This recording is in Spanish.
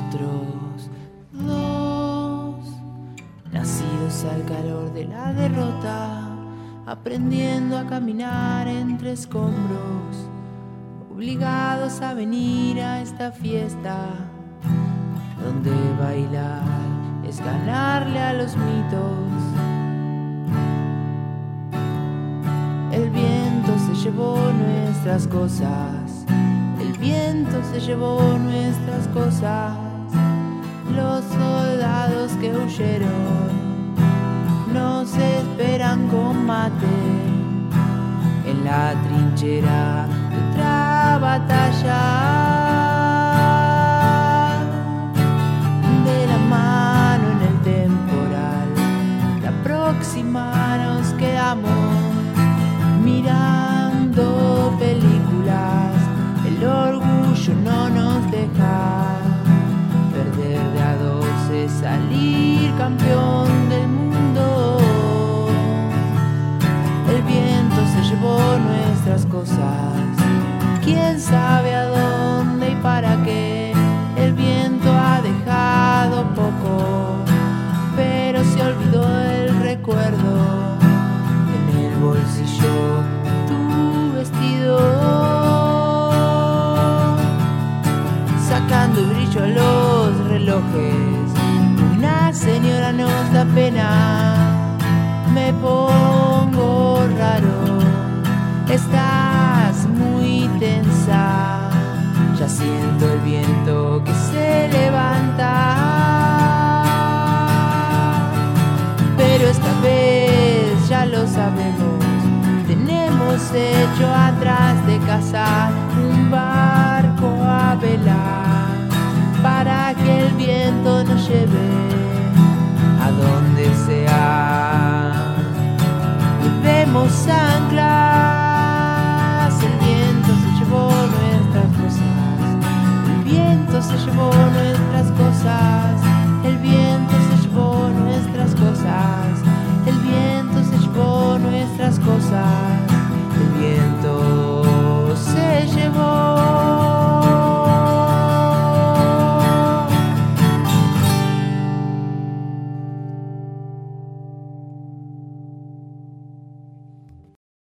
nosotros dos, nacidos al calor de la derrota, aprendiendo a caminar entre escombros, obligados a venir a esta fiesta, donde bailar es ganarle a los mitos. El viento se llevó nuestras cosas, el viento se llevó nuestras cosas. Los soldados que huyeron nos esperan con mate en la trinchera de otra batalla. De la mano en el temporal, la próxima nos quedamos mirando películas. El orgullo no nos deja perder de a dos, es salir campeón del mundo. El viento se llevó nuestras cosas, quién sabe a dónde y para qué. El viento ha dejado poco, pero se olvidó el recuerdo. En el bolsillo tu vestido, sacando brillo a los relojes. Una señora nos da pena, me pongo raro, estás muy tensa, ya siento el viento que se levanta. Pero esta vez ya lo sabemos, tenemos hecho atrás de casa